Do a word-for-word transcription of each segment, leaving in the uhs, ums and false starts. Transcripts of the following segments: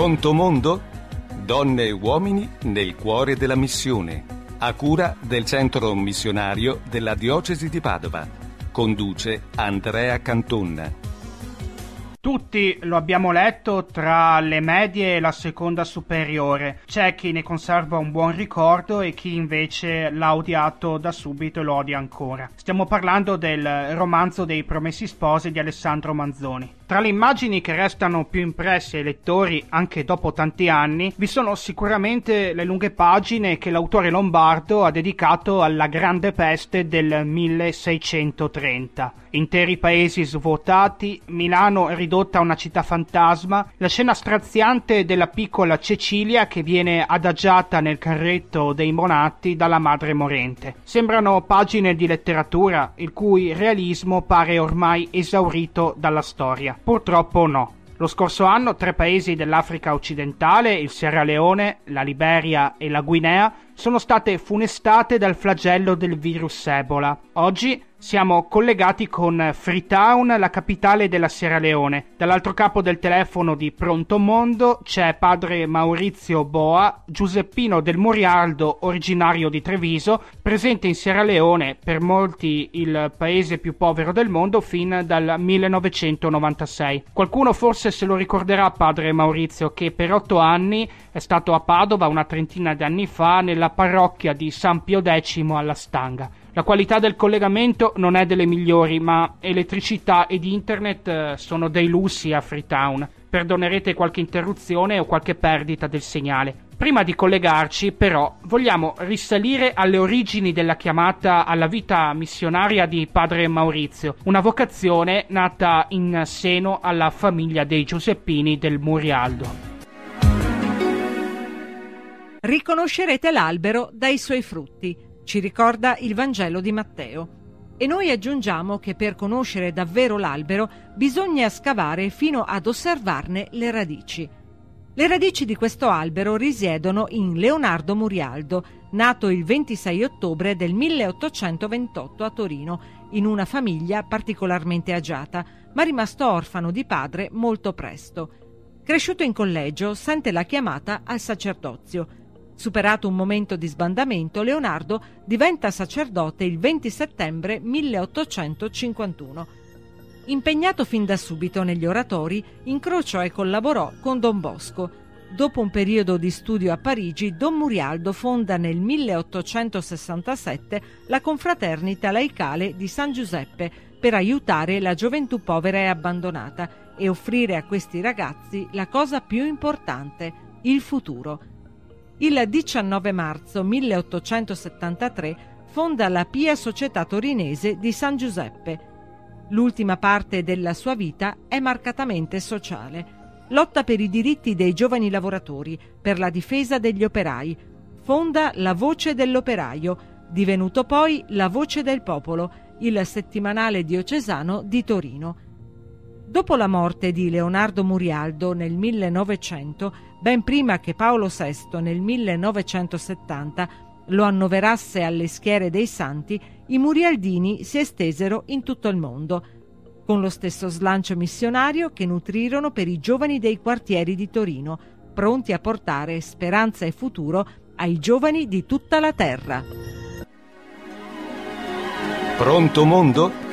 Pronto mondo? Donne e uomini nel cuore della missione. A cura del centro missionario della diocesi di Padova. Conduce Andrea Cantonna. Tutti lo abbiamo letto tra le medie e la seconda superiore. C'è chi ne conserva un buon ricordo e chi invece l'ha odiato da subito e lo odia ancora. Stiamo parlando del romanzo dei Promessi Sposi di Alessandro Manzoni. Tra le immagini che restano più impresse ai lettori anche dopo tanti anni, vi sono sicuramente le lunghe pagine che l'autore lombardo ha dedicato alla Grande Peste del milleseicentotrenta. Interi paesi svuotati, Milano ridotta a una città fantasma, la scena straziante della piccola Cecilia che viene adagiata nel carretto dei monatti dalla madre morente. Sembrano pagine di letteratura il cui realismo pare ormai esaurito dalla storia. Purtroppo no. Lo scorso anno tre paesi dell'Africa occidentale, il Sierra Leone, la Liberia e la Guinea, sono state funestate dal flagello del virus Ebola. Oggi siamo collegati con Freetown, la capitale della Sierra Leone. Dall'altro capo del telefono di Pronto Mondo c'è padre Maurizio Boa, giuseppino del Murialdo, originario di Treviso, presente in Sierra Leone, per molti il paese più povero del mondo, fin dal millenovecentonovantasei. Qualcuno forse se lo ricorderà, padre Maurizio, che per otto anni è stato a Padova una trentina di anni fa nella parrocchia di San Pio X alla Stanga. La qualità del collegamento non è delle migliori, ma elettricità ed internet eh, sono dei lussi a Freetown. Perdonerete qualche interruzione o qualche perdita del segnale. Prima di collegarci, però, vogliamo risalire alle origini della chiamata alla vita missionaria di padre Maurizio, una vocazione nata in seno alla famiglia dei Giuseppini del Murialdo. Riconoscerete l'albero dai suoi frutti, ci ricorda il Vangelo di Matteo. E noi aggiungiamo che per conoscere davvero l'albero bisogna scavare fino ad osservarne le radici. Le radici di questo albero risiedono in Leonardo Murialdo, nato il ventisei ottobre del milleottocentoventotto a Torino, in una famiglia particolarmente agiata, ma rimasto orfano di padre molto presto. Cresciuto in collegio, sente la chiamata al sacerdozio. Superato un momento di sbandamento, Leonardo diventa sacerdote il venti settembre milleottocentocinquantuno. Impegnato fin da subito negli oratori, incrociò e collaborò con Don Bosco. Dopo un periodo di studio a Parigi, Don Murialdo fonda nel milleottocentosessantasette la confraternita laicale di San Giuseppe per aiutare la gioventù povera e abbandonata e offrire a questi ragazzi la cosa più importante, il futuro. Il diciannove marzo milleottocentosettantatré fonda la Pia Società Torinese di San Giuseppe. L'ultima parte della sua vita è marcatamente sociale. Lotta per i diritti dei giovani lavoratori, per la difesa degli operai. Fonda La Voce dell'Operaio, divenuto poi La Voce del Popolo, il settimanale diocesano di Torino. Dopo la morte di Leonardo Murialdo nel millenovecento, ben prima che Paolo sesto nel millenovecentosettanta lo annoverasse alle schiere dei santi, i murialdini si estesero in tutto il mondo, con lo stesso slancio missionario che nutrirono per i giovani dei quartieri di Torino, pronti a portare speranza e futuro ai giovani di tutta la terra. Pronto mondo?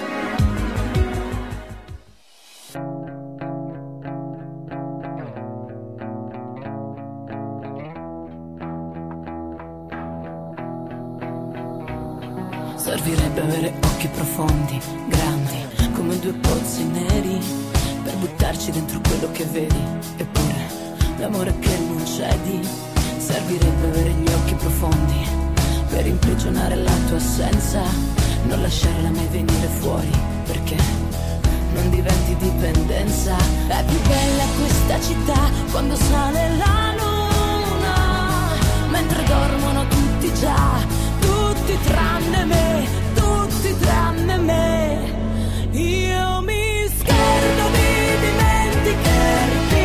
Servirebbe avere occhi profondi, grandi, come due pozzi neri, per buttarci dentro quello che vedi. Eppure, l'amore che non cedi. Servirebbe avere gli occhi profondi, per imprigionare la tua assenza, non lasciarla mai venire fuori, perché non diventi dipendenza. È più bella questa città quando sale la luna, mentre dormono tutti già, tutti tranne me, tutti tranne me. Io mi scherzo di dimenticarti,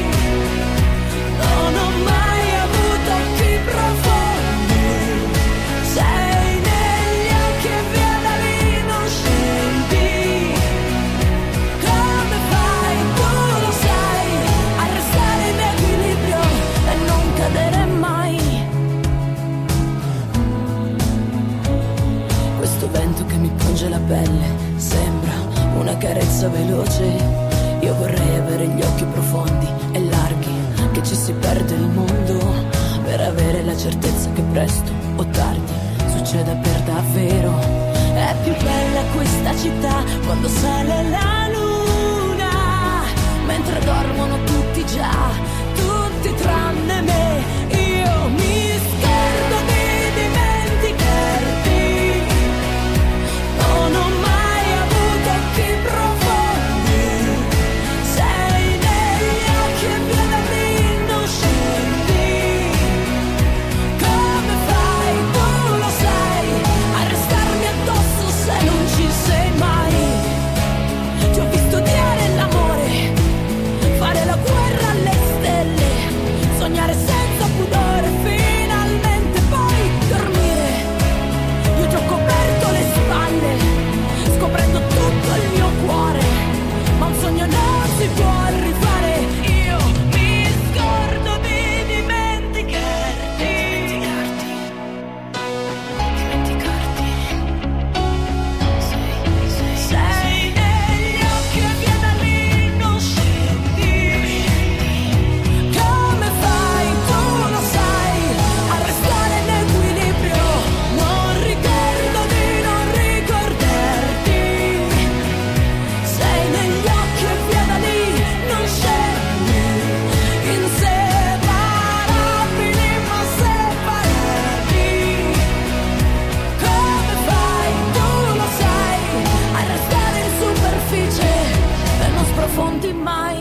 non ho mai avuto occhi profondi, sei negli occhi e via da lì non scendi. Come fai, tu lo sai, a restare in equilibrio? la pelle, sembra una carezza veloce. Io vorrei avere gli occhi profondi e larghi, che ci si perde il mondo, per avere la certezza che presto o tardi succeda per davvero. È più bella questa città quando sale la luna, mentre dormono tutti già, tutti tranne me. Io mi scherzo di dimenticarti, non ho mai avuto occhi profondi, sei negli occhi e via da rinoscenti. Come fai, tu lo sai, a restarmi addosso se non ci sei mai. Ti ho visto odiare l'amore, fare la guerra alle stelle, sognare senza pudore, finalmente poi dormire. Io ti ho coperto le spalle, scoprendo tutto il mio cuore, ma un sogno non si può rifare. Io mi scordo di dimenticarti, dimenticarti, sei, sei negli occhi e via da rinoscenti. Come fai, tu lo sai, a restare in equilibrio, non ricordo di non ricordarti. Sei negli occhi e via da lì, non scendi, inseparabili ma separati. Come fai, tu lo sai, a restare in superficie e non sprofondi mai,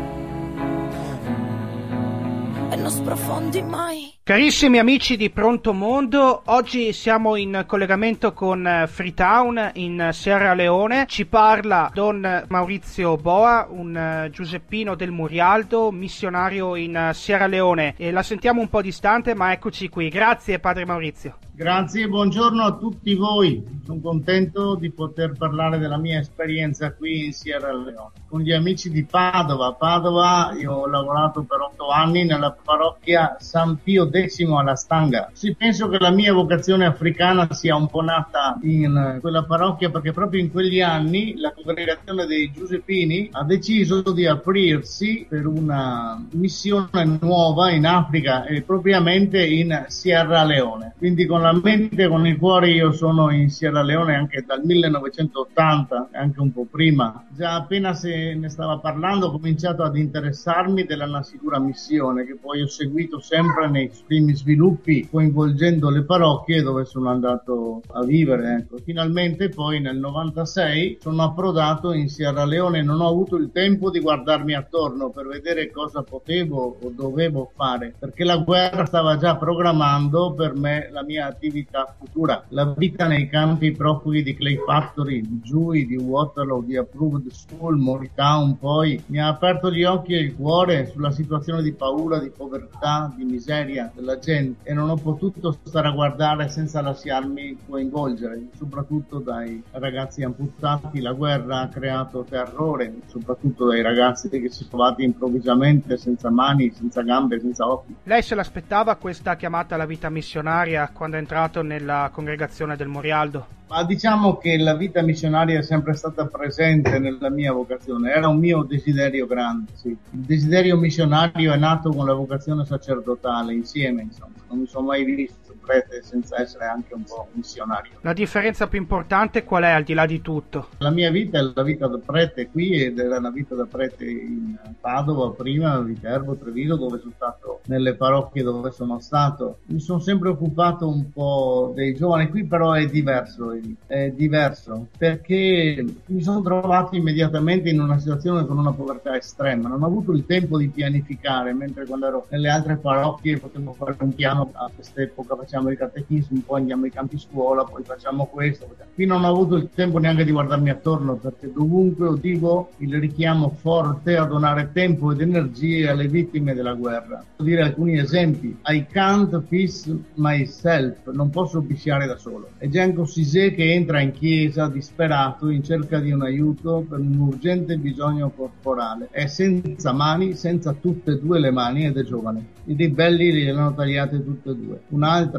e non sprofondi mai. Carissimi amici di Pronto Mondo, oggi siamo in collegamento con eh, Freetown in Sierra Leone. Ci parla Don Maurizio Boa, un eh, giuseppino del Murialdo, missionario in eh, Sierra Leone. E la sentiamo un po' distante, ma eccoci qui. Grazie, padre Maurizio. Grazie, buongiorno a tutti voi. Sono contento di poter parlare della mia esperienza qui in Sierra Leone. Con gli amici di Padova. Padova, io ho lavorato per otto anni nella parrocchia San Pio X alla Stanga. Sì, penso che la mia vocazione africana sia un po' nata in quella parrocchia, perché proprio in quegli anni la congregazione dei Giuseppini ha deciso di aprirsi per una missione nuova in Africa e propriamente in Sierra Leone. Quindi con la mente e con il cuore io sono in Sierra Leone anche dal millenovecentottanta, anche un po' prima. Già appena se ne stava parlando ho cominciato ad interessarmi della Nasicura missione, che poi ho seguito sempre nei primi sviluppi, coinvolgendo le parrocchie dove sono andato a vivere. Ecco. Finalmente poi nel novantasei sono approdato in Sierra Leone. Non ho avuto il tempo di guardarmi attorno per vedere cosa potevo o dovevo fare, perché la guerra stava già programmando per me la mia attività futura. La vita nei campi profughi di Clay Factory, di Giui, di Waterloo, di Approved School, Moritown poi mi ha aperto gli occhi e il cuore sulla situazione di paura, di povertà, di miseria della gente, e non ho potuto stare a guardare senza lasciarmi coinvolgere, soprattutto dai ragazzi amputati. La guerra ha creato terrore, soprattutto dai ragazzi che si sono trovati improvvisamente senza mani, senza gambe, senza occhi. Lei se l'aspettava questa chiamata alla vita missionaria quando è entrato nella congregazione del Murialdo? Ma diciamo che la vita missionaria è sempre stata presente nella mia vocazione, era un mio desiderio grande, sì. Il desiderio missionario è nato con la vocazione sacerdotale, insieme, insomma. Non mi sono mai visto prete senza essere anche un po' missionario. La differenza più importante qual è, al di là di tutto? La mia vita è la vita da prete qui ed era la vita da prete in Padova, prima a Viterbo, Treviso, dove sono stato, nelle parrocchie dove sono stato. Mi sono sempre occupato un po' dei giovani, qui però è diverso, è diverso, perché mi sono trovato immediatamente in una situazione con una povertà estrema. Non ho avuto il tempo di pianificare, mentre quando ero nelle altre parrocchie potevo fare un piano. A quest'epoca facciamo il catechismo, poi andiamo ai campi scuola, poi facciamo questo. Qui non ho avuto il tempo neanche di guardarmi attorno, perché dovunque udivo il richiamo forte a donare tempo ed energie alle vittime della guerra. Devo dire alcuni esempi. I can't fix myself, non posso pisciare da solo. È Genco Sisè che entra in chiesa disperato in cerca di un aiuto per un urgente bisogno corporale. È senza mani, senza tutte e due le mani, ed è giovane. I ribelli gliele hanno tagliate tutte e due. Un'altra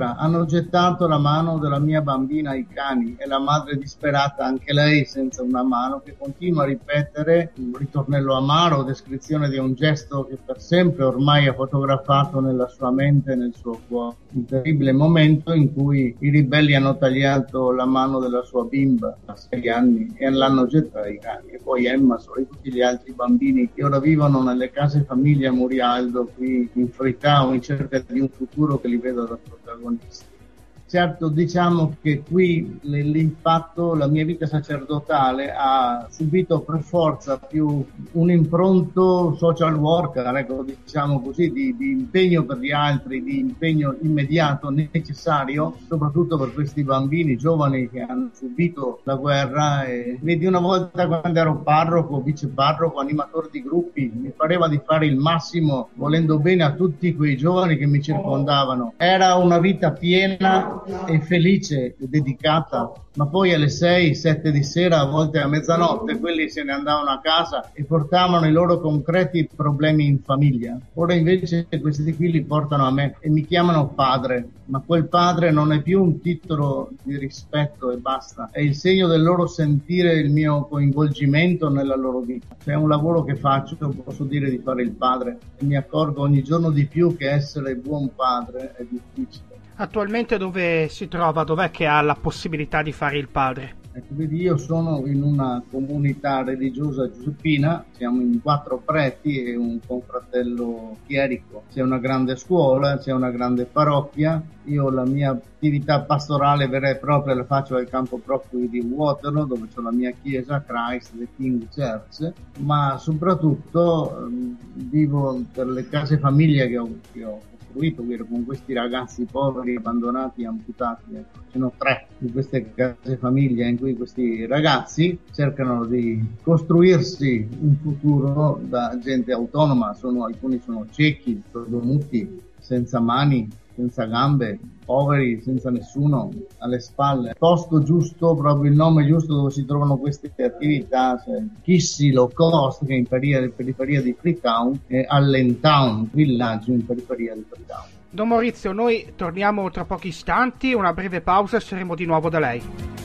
Ora, hanno gettato la mano della mia bambina ai cani e la madre disperata, anche lei senza una mano, che continua a ripetere un ritornello amaro, descrizione di un gesto che per sempre ormai ha fotografato nella sua mente e nel suo cuore. Il terribile momento in cui i ribelli hanno tagliato la mano della sua bimba a sei anni e l'hanno gettata ai cani. E poi Emma, e tutti gli altri bambini che ora vivono nelle case famiglia Murialdo qui in Frità o in cerca di un futuro che li vedo da protagonisti. Certo, diciamo che qui l'impatto, la mia vita sacerdotale ha subito per forza più un impronto social worker, ecco, diciamo così, di, di impegno per gli altri, di impegno immediato, necessario, soprattutto per questi bambini giovani che hanno subito la guerra. E vedi, una volta quando ero parroco, viceparroco, animatore di gruppi, mi pareva di fare il massimo volendo bene a tutti quei giovani che mi circondavano. Era una vita piena e felice e dedicata, ma poi alle sei, sette di sera, a volte a mezzanotte, quelli se ne andavano a casa e portavano i loro concreti problemi in famiglia. Ora invece questi qui li portano a me e mi chiamano padre, ma quel padre non è più un titolo di rispetto e basta, è il segno del loro sentire il mio coinvolgimento nella loro vita. Se è un lavoro che faccio, posso dire di fare il padre, e mi accorgo ogni giorno di più che essere buon padre è difficile. Attualmente dove si trova? Dov'è che ha la possibilità di fare il padre? Ecco, vedi, io sono in una comunità religiosa giuseppina, siamo in quattro preti e un confratello chierico. C'è una grande scuola, c'è una grande parrocchia. Io la mia attività pastorale vera e propria la faccio al campo profughi di Waterloo, dove c'è la mia chiesa, Christ the King Church, ma soprattutto eh, vivo per le case famiglie che ho, che ho con questi ragazzi poveri, abbandonati, amputati. Ecco, ce ne sono tre di queste case famiglie in cui questi ragazzi cercano di costruirsi un futuro da gente autonoma. Sono, alcuni sono ciechi, sordomuti, senza mani, senza gambe, poveri, senza nessuno alle spalle. Il posto giusto, proprio il nome giusto dove si trovano queste attività, cioè Kissy Low Cost, che è in periferia, periferia di Freetown, e Allentown, villaggio in periferia di Freetown. Don Maurizio, noi torniamo tra pochi istanti, una breve pausa e saremo di nuovo da lei.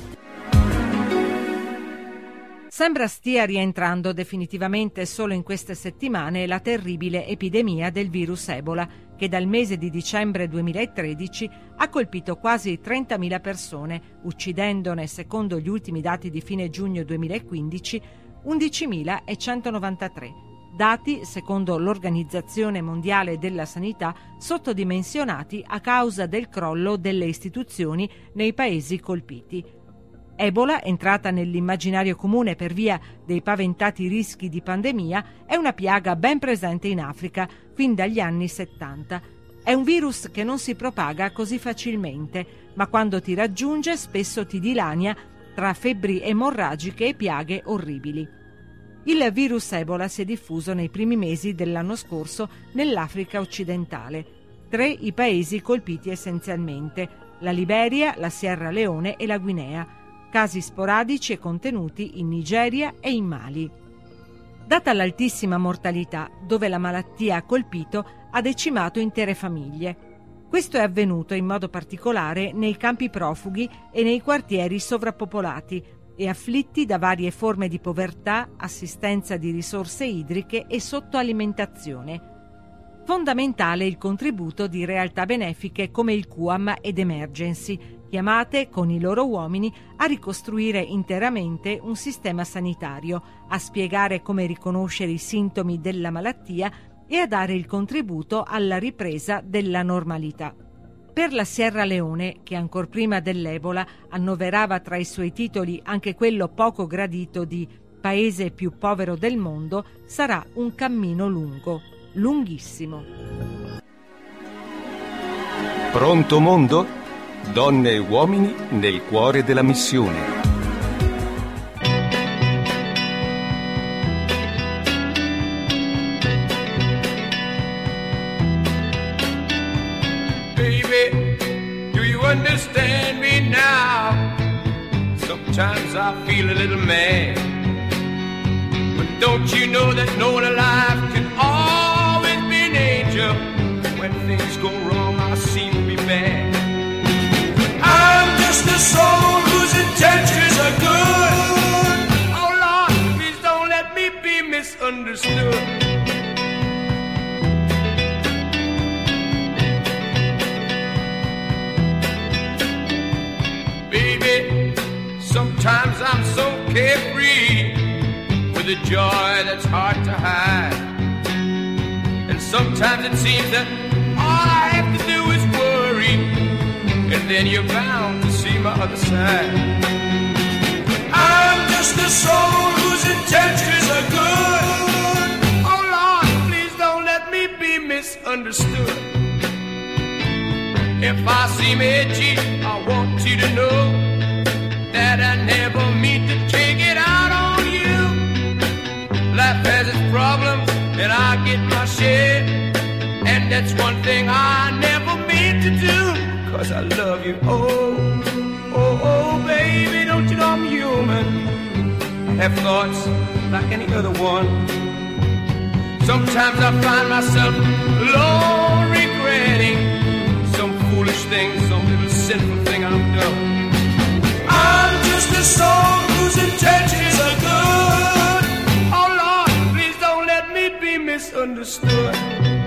Sembra stia rientrando definitivamente solo in queste settimane la terribile epidemia del virus Ebola, che dal mese di dicembre duemilatredici ha colpito quasi trentamila persone, uccidendone, secondo gli ultimi dati di fine giugno duemilaquindici, undicimilacentonovantatré. Dati, secondo l'Organizzazione Mondiale della Sanità, sottodimensionati a causa del crollo delle istituzioni nei paesi colpiti. Ebola, entrata nell'immaginario comune per via dei paventati rischi di pandemia, è una piaga ben presente in Africa fin dagli anni settanta. È un virus che non si propaga così facilmente, ma quando ti raggiunge spesso ti dilania tra febbri emorragiche e piaghe orribili. Il virus Ebola si è diffuso nei primi mesi dell'anno scorso nell'Africa occidentale. Tre i paesi colpiti essenzialmente: la Liberia, la Sierra Leone e la Guinea. Casi sporadici e contenuti in Nigeria e in Mali. Data l'altissima mortalità, dove la malattia ha colpito, ha decimato intere famiglie. Questo è avvenuto in modo particolare nei campi profughi e nei quartieri sovrappopolati e afflitti da varie forme di povertà, assistenza di risorse idriche e sottoalimentazione. Fondamentale il contributo di realtà benefiche come il Q A M ed Emergency, chiamate con i loro uomini a ricostruire interamente un sistema sanitario, a spiegare come riconoscere i sintomi della malattia e a dare il contributo alla ripresa della normalità. Per la Sierra Leone, che ancor prima dell'Ebola annoverava tra i suoi titoli anche quello poco gradito di Paese più povero del mondo, sarà un cammino lungo, lunghissimo. Pronto mondo? Donne e uomini nel cuore della missione. Baby, do you understand me now? Sometimes I feel a little mad, but don't you know that no one alive can always be an angel? When things go wrong, I seem to be bad. Sometimes I'm so carefree with a joy that's hard to hide. And sometimes it seems that all I have to do is worry, and then you're bound to see my other side. I'm just a soul whose intentions are good. Oh Lord, please don't let me be misunderstood. If I seem edgy, I want you to know that I never mean to take it out on you. Life has its problems, and I get my share, and that's one thing I never mean to do, 'cause I love you. Oh, oh, oh, baby, don't you know I'm human? I have thoughts like any other one. Sometimes I find myself alone regretting some foolish thing, some little sinful thing I've done. I'm just a soul whose intentions are good. Oh Lord, please don't let me be misunderstood.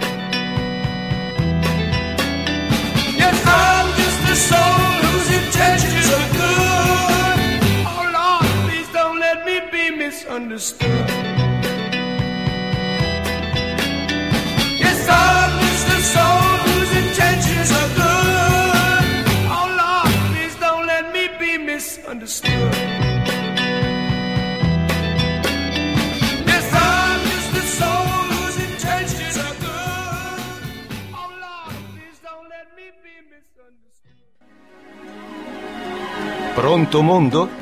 Yes, I'm just a soul whose intentions are good. Oh Lord, please don't let me be misunderstood. Yes, I'm just a soul whose intentions are good. Oh Lord, please don't let me be misunderstood. Yes, I'm just a soul whose intentions are good. Oh Lord, please don't let me be misunderstood. Pronto mondo?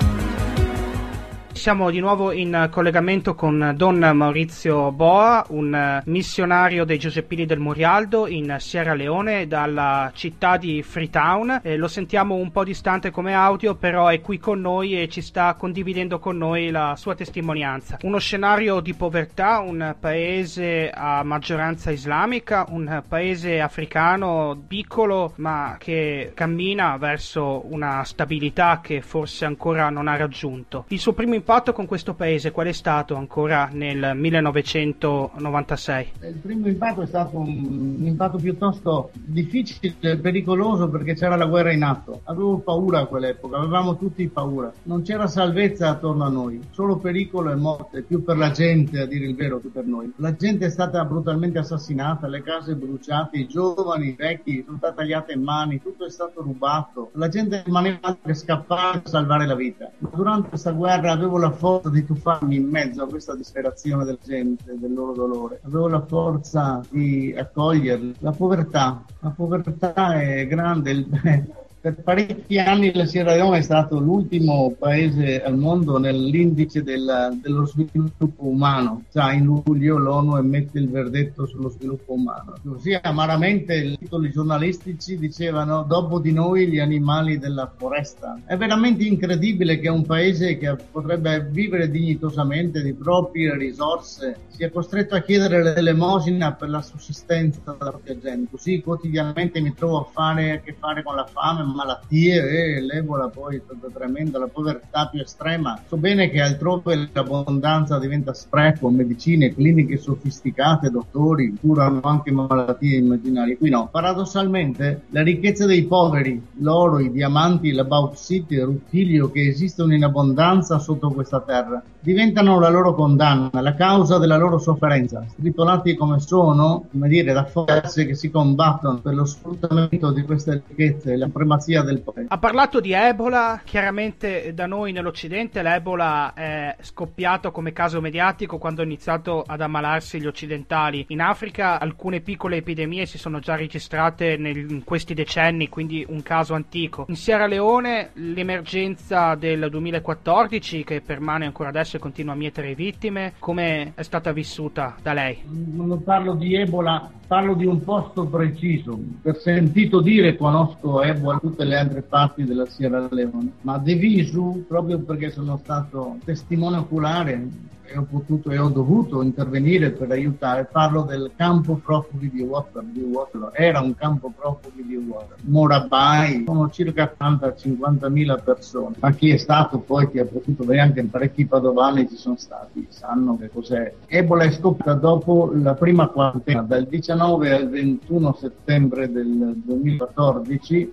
Siamo di nuovo in collegamento con Don Maurizio Boa, un missionario dei Giuseppini del Murialdo in Sierra Leone, dalla città di Freetown. Eh, lo sentiamo un po' distante come audio, però è qui con noi e ci sta condividendo con noi la sua testimonianza. Uno scenario di povertà, un paese a maggioranza islamica, un paese africano piccolo ma che cammina verso una stabilità che forse ancora non ha raggiunto. Il suo primo impatto con questo paese qual è stato ancora nel millenovecentonovantasei? Il primo impatto è stato un impatto piuttosto difficile e pericoloso, perché c'era la guerra in atto. Avevo paura a quell'epoca, avevamo tutti paura. Non c'era salvezza attorno a noi, solo pericolo e morte, più per la gente, a dire il vero, che per noi. La gente è stata brutalmente assassinata, le case bruciate, i giovani, i vecchi, sono state tagliate in mani, tutto è stato rubato. La gente rimaneva che scappare per salvare la vita. Ma durante questa guerra avevo la forza di tuffarmi in mezzo a questa disperazione della gente, del loro dolore. Avevo la forza di accoglierli. La povertà, la povertà è grande. Il, per parecchi anni la Sierra Leone è stato l'ultimo paese al mondo nell'indice del, dello sviluppo umano. Già in luglio l'ONU emette il verdetto sullo sviluppo umano. Così amaramente i titoli giornalistici dicevano: dopo di noi gli animali della foresta. È veramente incredibile che un paese che potrebbe vivere dignitosamente di proprie risorse sia costretto a chiedere l'elemosina per la sussistenza della propria gente. Così quotidianamente mi trovo a fare a che fare con la fame, malattie, e l'Ebola poi è stata tremenda, la povertà più estrema. So bene che altrove l'abbondanza diventa spreco, medicine, cliniche sofisticate, dottori curano anche malattie immaginarie. Qui no. Paradossalmente la ricchezza dei poveri, l'oro, i diamanti, la bauxite, il ruttilio che esistono in abbondanza sotto questa terra, diventano la loro condanna, la causa della loro sofferenza. Stritolati come sono, come dire, da forze che si combattono per lo sfruttamento di queste ricchezze, la primazia del potere. Ha parlato di Ebola. Chiaramente da noi nell'Occidente l'Ebola è scoppiato come caso mediatico quando hanno iniziato ad ammalarsi gli occidentali. In Africa alcune piccole epidemie si sono già registrate nel, in questi decenni, quindi un caso antico. In Sierra Leone l'emergenza del duemilaquattordici, che permane ancora adesso e continua a mietere vittime, come è stata vissuta da lei? Non parlo di Ebola, parlo di un posto preciso. Per sentito dire conosco Ebola, tutte le altre parti della Sierra Leone, ma di visu, proprio perché sono stato testimone oculare e ho potuto e ho dovuto intervenire per aiutare, parlo del campo profughi di Waterloo. Era un campo profughi di Waterloo. Morabai, sono circa quaranta cinquantamila persone, ma chi è stato poi, chi ha potuto vedere, anche parecchi padovani ci sono stati, sanno che cos'è. Ebola è scoppiata dopo la prima quarantena, dal diciannove al ventuno settembre del duemilaquattordici. Il governo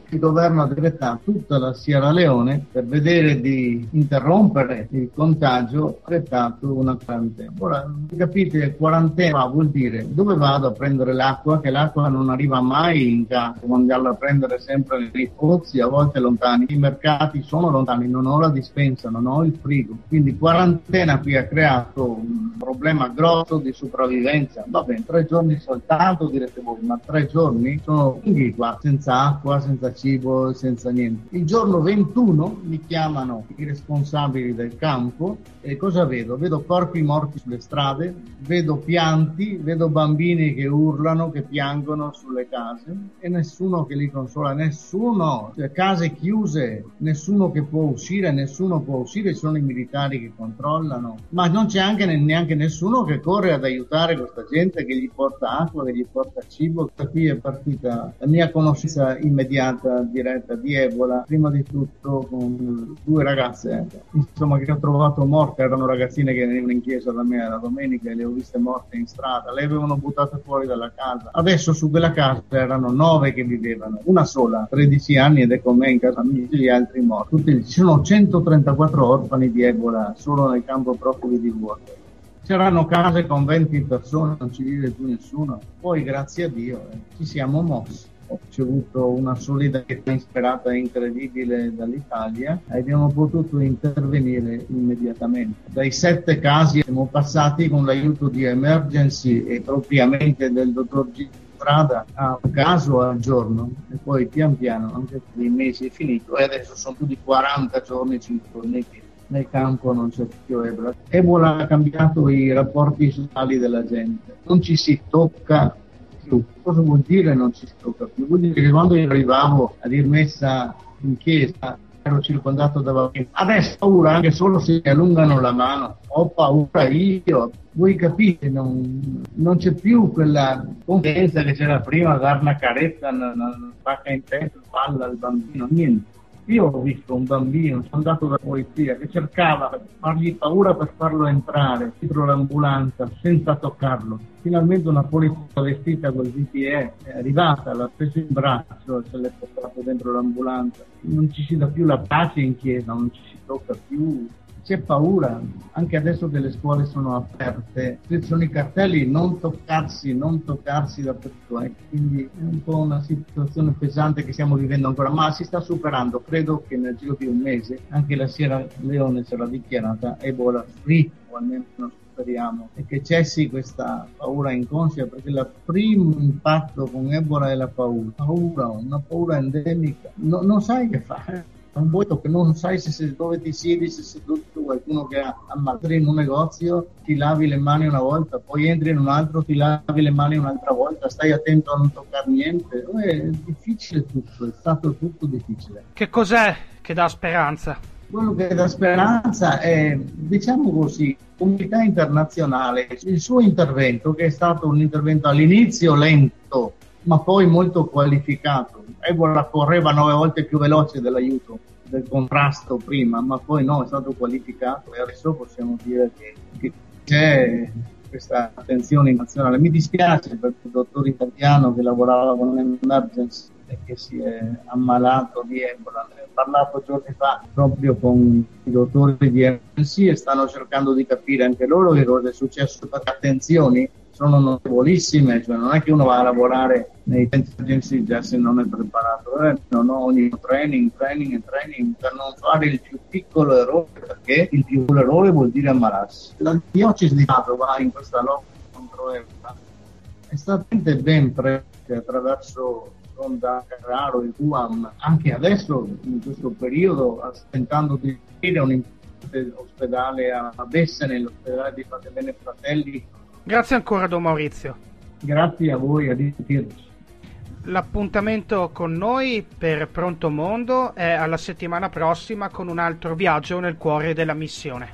governo ha decretato tutta la Sierra Leone per vedere di interrompere il contagio, ha decretato una quarantena. Ora, capite, quarantena vuol dire dove vado a prendere l'acqua, che l'acqua non arriva mai in casa, devo andarla a prendere sempre nei pozzi, a volte lontani, i mercati sono lontani, non ho la dispensa, non ho il frigo, quindi quarantena qui ha creato un problema grosso di sopravvivenza. Va bene, tre giorni soltanto, direte voi, ma tre giorni sono lunghi qua, senza acqua, senza cibo, senza niente. Il giorno ventuno mi chiamano i responsabili del campo e cosa vedo? Vedo corpi morti sulle strade, vedo pianti, vedo bambini che urlano, che piangono sulle case e nessuno che li consola, nessuno, cioè, case chiuse, nessuno che può uscire, nessuno può uscire, ci sono i militari che controllano, ma non c'è anche neanche nessuno che corre ad aiutare questa gente, che gli porta acqua, che gli porta cibo. Da qui è partita la mia conoscenza immediata, diretta di Ebola, prima di tutto con due ragazze, insomma, che ho trovato morte, erano ragazzine che venivano in chiesa da me la domenica e le ho viste morte in strada, le avevano buttate fuori dalla casa. Adesso su quella casa erano nove che vivevano, una sola, tredici anni ed è con me in casa mia, gli altri morti. Tutti, ci sono centotrentaquattro orfani di Ebola solo nel campo profughi di Vuoto. C'erano case con venti persone, non ci vive più nessuno. Poi grazie a Dio eh, ci siamo mossi. Ho ricevuto una solidarietà insperata e incredibile dall'Italia e abbiamo potuto intervenire immediatamente. Dai sette casi siamo passati con l'aiuto di Emergency e propriamente del dottor G. Strada a un caso al giorno e poi pian piano anche i mesi è finito e adesso sono più di quaranta giorni, cinque giorni che nel campo non c'è più Ebola. Ebola ha cambiato i rapporti sociali della gente, non ci si tocca più. Cosa vuol dire non ci si tocca più? Vuol dire che quando io arrivavo a dir messa in chiesa ero circondato da bambini. Adesso ho paura anche solo se mi allungano la mano, ho paura io. Voi capite, non, non c'è più quella confidenza che c'era prima, dare una carezza, una, una pacca in testa, palla al bambino, niente. Io ho visto un bambino, sono andato dalla polizia, che cercava di fargli paura per farlo entrare dietro l'ambulanza senza toccarlo. Finalmente una polizia vestita col V P E è arrivata, l'ha preso in braccio e se l'è portato dentro l'ambulanza. Non ci si dà più la pace in chiesa, non ci si tocca più. C'è paura, anche adesso che le scuole sono aperte, ci sono i cartelli non toccarsi, non toccarsi dappertutto, eh. Quindi è un po' una situazione pesante che stiamo vivendo ancora, ma si sta superando. Credo che nel giro di un mese anche la Sierra Leone sarà dichiarata Ebola free, o almeno speriamo, e che cessi questa paura inconscia, perché il primo impatto con Ebola è la paura, paura, una paura endemica, no, non sai che fare. Un vuoto che non sai se, se dove ti siedi, se sei qualcuno che ha ammalato in un negozio, ti lavi le mani una volta, poi entri in un altro, ti lavi le mani un'altra volta, stai attento a non toccare niente. È difficile tutto, è stato tutto difficile. Che cos'è che dà speranza? Quello che dà speranza è, diciamo così, comunità internazionale, il suo intervento, che è stato un intervento all'inizio lento, ma poi molto qualificato. Ebola correva nove volte più veloce dell'aiuto, del contrasto prima, ma poi no, è stato qualificato e adesso possiamo dire che, che c'è questa attenzione nazionale. Mi dispiace per il dottore italiano che lavorava con Emergency e che si è ammalato di Ebola. Ne ho parlato giorni fa proprio con i dottori di Emergency e stanno cercando di capire anche loro che cosa è successo, perché attenzioni sono notevolissime, cioè non è che uno va a lavorare nei centri agency già se non è preparato, eh? Non ho ogni training, training e training per non fare il più piccolo errore, perché il più piccolo errore vuol dire ammalarsi. La diocesi di Padova in questa lotta contro Ebola è stata ben presa attraverso Ronda Carraro e Guam, anche adesso in questo periodo tentando di aprire un importante ospedale a Bessene, l'ospedale di Fate Bene Fratelli. Grazie ancora, Don Maurizio. Grazie a voi, a divertirci. L'appuntamento con noi per Pronto Mondo è alla settimana prossima con un altro viaggio nel cuore della missione.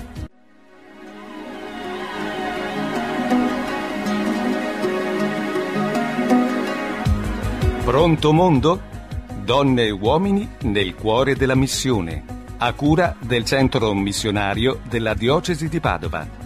Pronto Mondo? Donne e uomini nel cuore della missione, a cura del Centro Missionario della Diocesi di Padova.